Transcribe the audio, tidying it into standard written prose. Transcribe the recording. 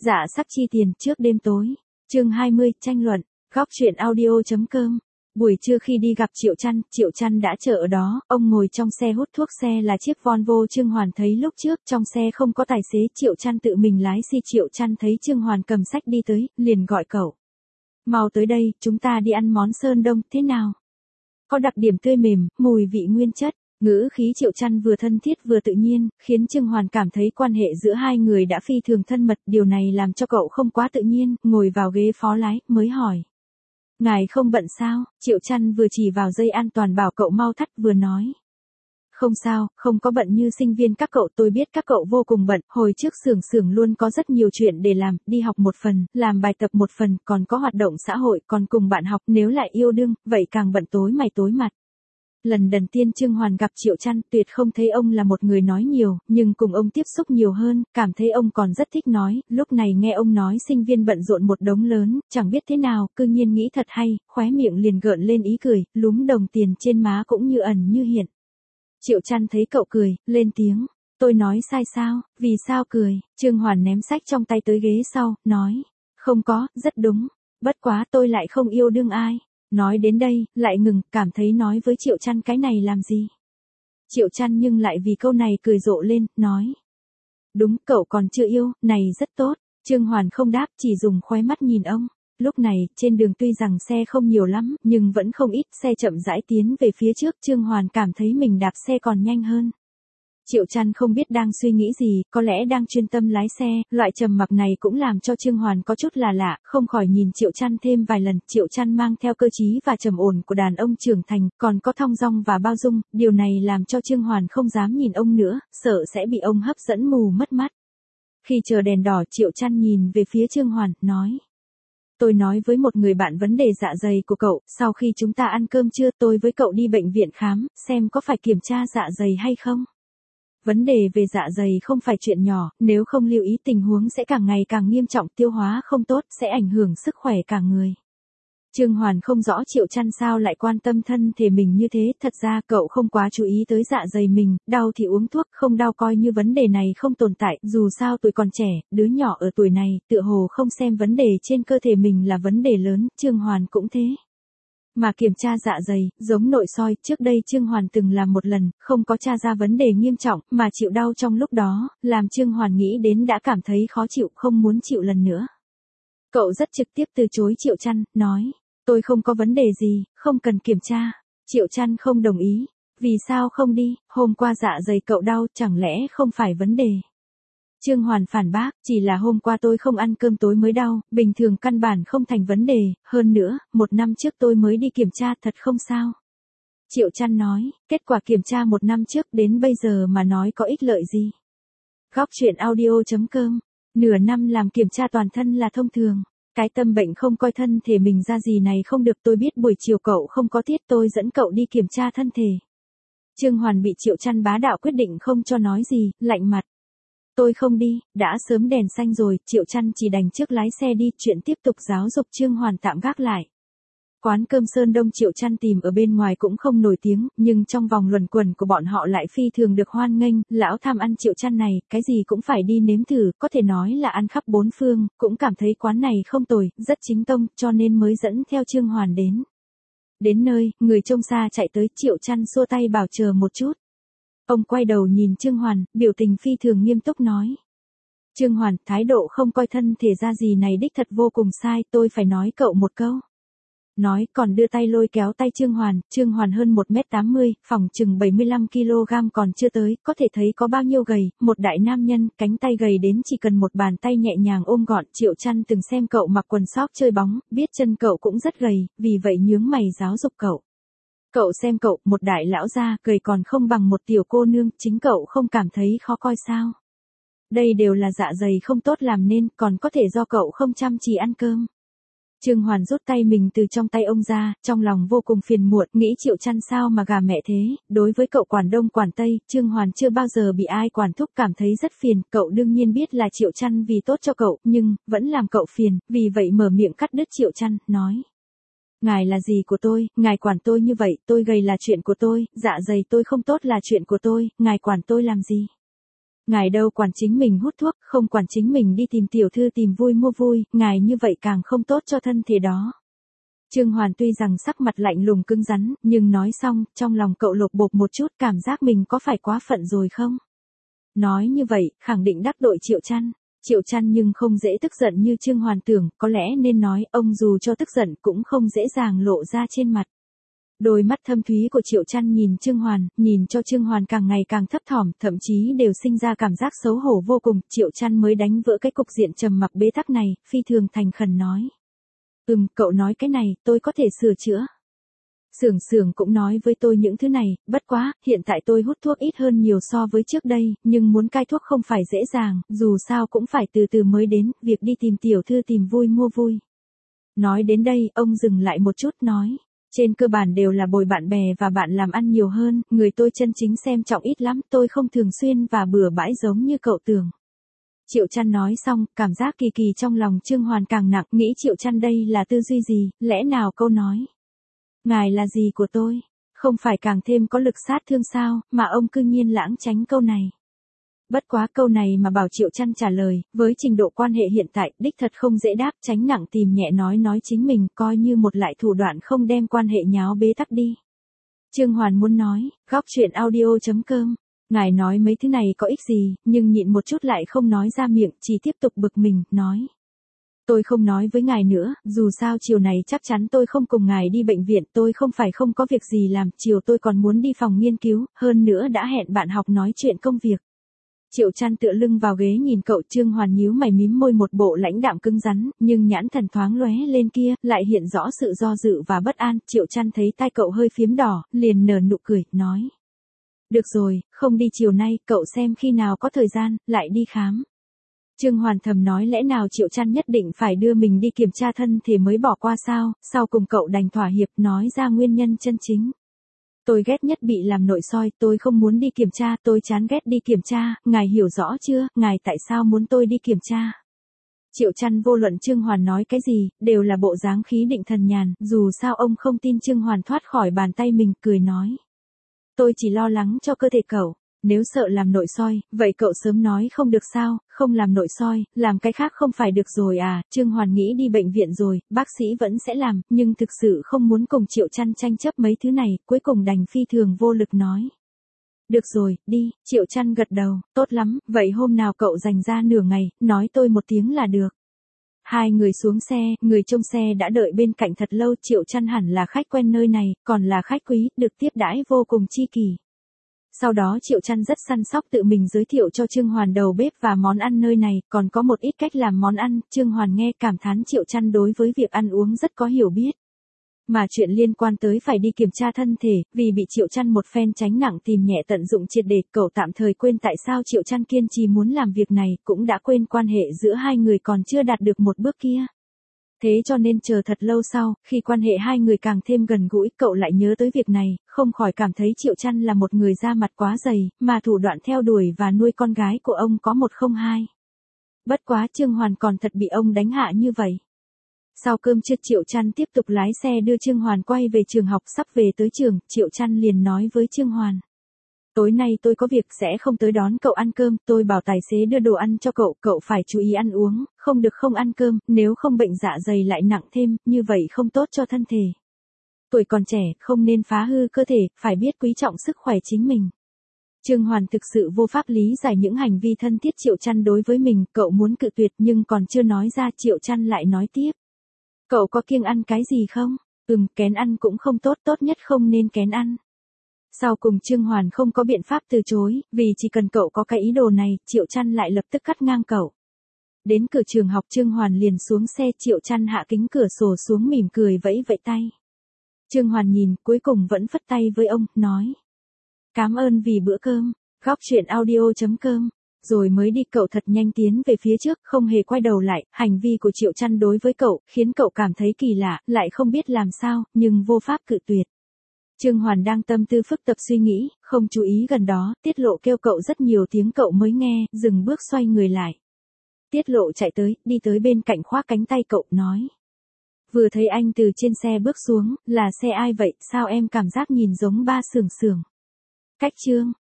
Dạ sắc chi tiền trước đêm tối. Chương 20, tranh luận. Góc truyện audio.com. Buổi trưa khi đi gặp Triệu Chăn đã chờ ở đó, ông ngồi trong xe hút thuốc, xe là chiếc Volvo Trương Hoàn thấy lúc trước, trong xe không có tài xế, Triệu Chăn tự mình lái xe. Triệu Chăn thấy Trương Hoàn cầm sách đi tới, liền gọi cậu. Mau tới đây, chúng ta đi ăn món sơn đông, thế nào? Có đặc điểm tươi mềm, mùi vị nguyên chất. Ngữ khí Triệu Chăn vừa thân thiết vừa tự nhiên, khiến Trương Hoàn cảm thấy quan hệ giữa hai người đã phi thường thân mật, điều này làm cho cậu không quá tự nhiên, ngồi vào ghế phó lái, mới hỏi. Ngài không bận sao? Triệu Chăn vừa chỉ vào dây an toàn bảo cậu mau thắt vừa nói. Không sao, không có bận như sinh viên các cậu, tôi biết các cậu vô cùng bận, hồi trước xưởng luôn có rất nhiều chuyện để làm, đi học một phần, làm bài tập một phần, còn có hoạt động xã hội, còn cùng bạn học, nếu lại yêu đương, vậy càng bận tối mày tối mặt. Lần đầu tiên Trương Hoàn gặp Triệu Chăn, tuyệt không thấy ông là một người nói nhiều, nhưng cùng ông tiếp xúc nhiều hơn, cảm thấy ông còn rất thích nói, lúc này nghe ông nói sinh viên bận rộn một đống lớn, chẳng biết thế nào, cư nhiên nghĩ thật hay, khóe miệng liền gợn lên ý cười, lúm đồng tiền trên má cũng như ẩn như hiện. Triệu Chăn thấy cậu cười, lên tiếng, tôi nói sai sao, vì sao cười? Trương Hoàn ném sách trong tay tới ghế sau, nói, không có, rất đúng, bất quá tôi lại không yêu đương ai. Nói đến đây, lại ngừng, cảm thấy nói với Triệu Chăn cái này làm gì. Triệu Chăn nhưng lại vì câu này cười rộ lên, nói. Đúng, cậu còn chưa yêu, này rất tốt. Trương Hoàn không đáp, chỉ dùng khóe mắt nhìn ông. Lúc này, trên đường tuy rằng xe không nhiều lắm, nhưng vẫn không ít, xe chậm rãi tiến về phía trước, Trương Hoàn cảm thấy mình đạp xe còn nhanh hơn. Triệu Chăn không biết đang suy nghĩ gì, có lẽ đang chuyên tâm lái xe, loại trầm mặc này cũng làm cho Trương Hoàn có chút là lạ, không khỏi nhìn Triệu Chăn thêm vài lần. Triệu Chăn mang theo cơ trí và trầm ổn của đàn ông trưởng thành, còn có thong dong và bao dung, điều này làm cho Trương Hoàn không dám nhìn ông nữa, sợ sẽ bị ông hấp dẫn mù mất mắt. Khi chờ đèn đỏ, Triệu Chăn nhìn về phía Trương Hoàn, nói. Tôi nói với một người bạn vấn đề dạ dày của cậu, sau khi chúng ta ăn cơm trưa tôi với cậu đi bệnh viện khám, xem có phải kiểm tra dạ dày hay không. Vấn đề về dạ dày không phải chuyện nhỏ, nếu không lưu ý tình huống sẽ càng ngày càng nghiêm trọng, tiêu hóa không tốt, sẽ ảnh hưởng sức khỏe cả người. Trương Hoàn không rõ Triệu Chăn sao lại quan tâm thân thể mình như thế, thật ra cậu không quá chú ý tới dạ dày mình, đau thì uống thuốc, không đau coi như vấn đề này không tồn tại, dù sao tuổi còn trẻ, đứa nhỏ ở tuổi này, tựa hồ không xem vấn đề trên cơ thể mình là vấn đề lớn, Trương Hoàn cũng thế. Mà kiểm tra dạ dày, giống nội soi, trước đây Trương Hoàn từng làm một lần, không có tra ra vấn đề nghiêm trọng, mà chịu đau trong lúc đó, làm Trương Hoàn nghĩ đến đã cảm thấy khó chịu, không muốn chịu lần nữa. Cậu rất trực tiếp từ chối Triệu Chăn, nói, tôi không có vấn đề gì, không cần kiểm tra. Triệu Chăn không đồng ý, vì sao không đi, hôm qua dạ dày cậu đau, chẳng lẽ không phải vấn đề. Trương Hoàn phản bác, chỉ là hôm qua tôi không ăn cơm tối mới đau, bình thường căn bản không thành vấn đề, hơn nữa, 1 năm trước tôi mới đi kiểm tra, thật không sao. Triệu Chăn nói, kết quả kiểm tra 1 năm trước đến bây giờ mà nói có ích lợi gì. Góc truyện audio.com, nửa năm làm kiểm tra toàn thân là thông thường. Cái tâm bệnh không coi thân thể mình ra gì này không được, tôi biết buổi chiều cậu không có tiết, tôi dẫn cậu đi kiểm tra thân thể. Trương Hoàn bị Triệu Chăn bá đạo quyết định không cho nói gì, lạnh mặt. Tôi không đi, đã sớm đèn xanh rồi, Triệu Chăn chỉ đành trước lái xe đi, chuyện tiếp tục giáo dục Trương Hoàn tạm gác lại. Quán cơm Sơn Đông Triệu Chăn tìm ở bên ngoài cũng không nổi tiếng, nhưng trong vòng luẩn quẩn của bọn họ lại phi thường được hoan nghênh, lão tham ăn Triệu Chăn này, cái gì cũng phải đi nếm thử, có thể nói là ăn khắp bốn phương, cũng cảm thấy quán này không tồi, rất chính tông, cho nên mới dẫn theo Trương Hoàn đến. Đến nơi, người trông xa chạy tới, Triệu Chăn xua tay bảo chờ một chút. Ông quay đầu nhìn Trương Hoàn, biểu tình phi thường nghiêm túc nói. Trương Hoàn, thái độ không coi thân thể ra gì này đích thật vô cùng sai, tôi phải nói cậu một câu. Nói còn đưa tay lôi kéo tay Trương Hoàn hơn 1m80, phỏng chừng 75kg còn chưa tới, có thể thấy có bao nhiêu gầy, một đại nam nhân, cánh tay gầy đến chỉ cần một bàn tay nhẹ nhàng ôm gọn. Triệu Chăn từng xem cậu mặc quần sóc chơi bóng, biết chân cậu cũng rất gầy, vì vậy nhướng mày giáo dục cậu. Cậu xem cậu, một đại lão gia, gầy còn không bằng một tiểu cô nương, chính cậu không cảm thấy khó coi sao? Đây đều là dạ dày không tốt làm nên, còn có thể do cậu không chăm chỉ ăn cơm. Trương Hoàn rút tay mình từ trong tay ông ra, trong lòng vô cùng phiền muộn, nghĩ Triệu Chăn sao mà gà mẹ thế, đối với cậu quản đông quản tây, Trương Hoàn chưa bao giờ bị ai quản thúc, cảm thấy rất phiền, cậu đương nhiên biết là Triệu Chăn vì tốt cho cậu, nhưng, vẫn làm cậu phiền, vì vậy mở miệng cắt đứt Triệu Chăn, nói. Ngài là gì của tôi, ngài quản tôi như vậy, tôi gầy là chuyện của tôi, dạ dày tôi không tốt là chuyện của tôi, ngài quản tôi làm gì? Ngài đâu quản chính mình hút thuốc, không quản chính mình đi tìm tiểu thư tìm vui mua vui, ngài như vậy càng không tốt cho thân thể đó. Trương Hoàn tuy rằng sắc mặt lạnh lùng cứng rắn, nhưng nói xong, trong lòng cậu lột bột một chút, cảm giác mình có phải quá phận rồi không? Nói như vậy, khẳng định đắc tội Triệu Chăn. Triệu Chăn nhưng không dễ tức giận như Trương Hoàn tưởng, có lẽ nên nói, ông dù cho tức giận cũng không dễ dàng lộ ra trên mặt. Đôi mắt thâm thúy của Triệu Chăn nhìn Trương Hoàn, nhìn cho Trương Hoàn càng ngày càng thấp thỏm, thậm chí đều sinh ra cảm giác xấu hổ vô cùng. Triệu Chăn mới đánh vỡ cái cục diện trầm mặc bế tắc này, phi thường thành khẩn nói. Cậu nói cái này, tôi có thể sửa chữa. Sưởng cũng nói với tôi những thứ này, bất quá, hiện tại tôi hút thuốc ít hơn nhiều so với trước đây, nhưng muốn cai thuốc không phải dễ dàng, dù sao cũng phải từ từ mới đến, việc đi tìm tiểu thư tìm vui mua vui. Nói đến đây, ông dừng lại một chút nói. Trên cơ bản đều là bồi bạn bè và bạn làm ăn nhiều hơn, người tôi chân chính xem trọng ít lắm, tôi không thường xuyên và bừa bãi giống như cậu tưởng. Triệu Chăn nói xong, cảm giác kỳ kỳ trong lòng Trương Hoàn càng nặng, nghĩ Triệu Chăn đây là tư duy gì, lẽ nào câu nói. Ngài là gì của tôi, không phải càng thêm có lực sát thương sao, mà ông cư nhiên lãng tránh câu này. Bất quá câu này mà bảo Triệu Chăn trả lời, với trình độ quan hệ hiện tại, đích thật không dễ đáp, tránh nặng tìm nhẹ nói chính mình, coi như một lại thủ đoạn không đem quan hệ nháo bế tắc đi. Trương Hoàn muốn nói, góc chuyện audio.com, ngài nói mấy thứ này có ích gì, nhưng nhịn một chút lại không nói ra miệng, chỉ tiếp tục bực mình, nói. Tôi không nói với ngài nữa, dù sao chiều này chắc chắn tôi không cùng ngài đi bệnh viện, tôi không phải không có việc gì làm, chiều tôi còn muốn đi phòng nghiên cứu, hơn nữa đã hẹn bạn học nói chuyện công việc. Triệu Chăn tựa lưng vào ghế nhìn cậu. Trương Hoàn nhíu mày mím môi, một bộ lãnh đạm cứng rắn, nhưng nhãn thần thoáng lóe lên kia, lại hiện rõ sự do dự và bất an. Triệu Chăn thấy tai cậu hơi phím đỏ, liền nở nụ cười, nói. Được rồi, không đi chiều nay, cậu xem khi nào có thời gian, lại đi khám. Trương Hoàn thầm nói lẽ nào Triệu Chăn nhất định phải đưa mình đi kiểm tra thân thể mới bỏ qua sao, sau cùng cậu đành thỏa hiệp nói ra nguyên nhân chân chính. Tôi ghét nhất bị làm nội soi, tôi không muốn đi kiểm tra, tôi chán ghét đi kiểm tra, ngài hiểu rõ chưa, ngài tại sao muốn tôi đi kiểm tra? Triệu Chăn vô luận Trương Hoàn nói cái gì, đều là bộ dáng khí định thần nhàn, dù sao ông không tin Trương Hoàn thoát khỏi bàn tay mình, cười nói. Tôi chỉ lo lắng cho cơ thể cậu. Nếu sợ làm nội soi, vậy cậu sớm nói không được sao, không làm nội soi, làm cái khác không phải được rồi à, Trương Hoàn nghĩ đi bệnh viện rồi, bác sĩ vẫn sẽ làm, nhưng thực sự không muốn cùng Triệu Chăn tranh chấp mấy thứ này, cuối cùng đành phi thường vô lực nói. Được rồi, đi, Triệu Chăn gật đầu, tốt lắm, vậy hôm nào cậu dành ra nửa ngày, nói tôi một tiếng là được. Hai người xuống xe, người trông xe đã đợi bên cạnh thật lâu. Triệu Chăn hẳn là khách quen nơi này, còn là khách quý, được tiếp đãi vô cùng chi kỷ. Sau đó Triệu Chăn rất săn sóc tự mình giới thiệu cho Trương Hoàn đầu bếp và món ăn nơi này, còn có một ít cách làm món ăn. Trương Hoàn nghe cảm thán Triệu Chăn đối với việc ăn uống rất có hiểu biết. Mà chuyện liên quan tới phải đi kiểm tra thân thể, vì bị Triệu Chăn một phen tránh nặng tìm nhẹ tận dụng triệt để, cậu tạm thời quên tại sao Triệu Chăn kiên trì muốn làm việc này, cũng đã quên quan hệ giữa hai người còn chưa đạt được một bước kia. Thế cho nên chờ thật lâu sau, khi quan hệ hai người càng thêm gần gũi, cậu lại nhớ tới việc này, không khỏi cảm thấy Triệu Chăn là một người da mặt quá dày, mà thủ đoạn theo đuổi và nuôi con gái của ông có một không hai. Bất quá Trương Hoàn còn thật bị ông đánh hạ như vậy. Sau cơm trưa Triệu Chăn tiếp tục lái xe đưa Trương Hoàn quay về trường học, sắp về tới trường, Triệu Chăn liền nói với Trương Hoàn. Tối nay tôi có việc sẽ không tới đón cậu ăn cơm, tôi bảo tài xế đưa đồ ăn cho cậu, cậu phải chú ý ăn uống, không được không ăn cơm, nếu không bệnh dạ dày lại nặng thêm, như vậy không tốt cho thân thể. Tuổi còn trẻ, không nên phá hư cơ thể, phải biết quý trọng sức khỏe chính mình. Trương Hoàn thực sự vô pháp lý giải những hành vi thân thiết Triệu Chăn đối với mình, cậu muốn cự tuyệt nhưng còn chưa nói ra, Triệu Chăn lại nói tiếp. Cậu có kiêng ăn cái gì không? Kén ăn cũng không tốt, tốt nhất không nên kén ăn. Sau cùng Trương Hoàn không có biện pháp từ chối, vì chỉ cần cậu có cái ý đồ này, Triệu Chăn lại lập tức cắt ngang cậu. Đến cửa trường học Trương Hoàn liền xuống xe, Triệu Chăn hạ kính cửa sổ xuống mỉm cười vẫy vẫy tay. Trương Hoàn nhìn, cuối cùng vẫn phất tay với ông, nói. Cảm ơn vì bữa cơm, góc chuyện audio.com. Rồi mới đi, cậu thật nhanh tiến về phía trước, không hề quay đầu lại. Hành vi của Triệu Chăn đối với cậu, khiến cậu cảm thấy kỳ lạ, lại không biết làm sao, nhưng vô pháp cự tuyệt. Trương Hoàn đang tâm tư phức tạp suy nghĩ, không chú ý gần đó, Tiết Lộ kêu cậu rất nhiều tiếng cậu mới nghe, dừng bước xoay người lại. Tiết Lộ chạy tới, đi tới bên cạnh khoác cánh tay cậu, nói. Vừa thấy anh từ trên xe bước xuống, là xe ai vậy, sao em cảm giác nhìn giống ba Sưởng Sưởng. Cách Trương.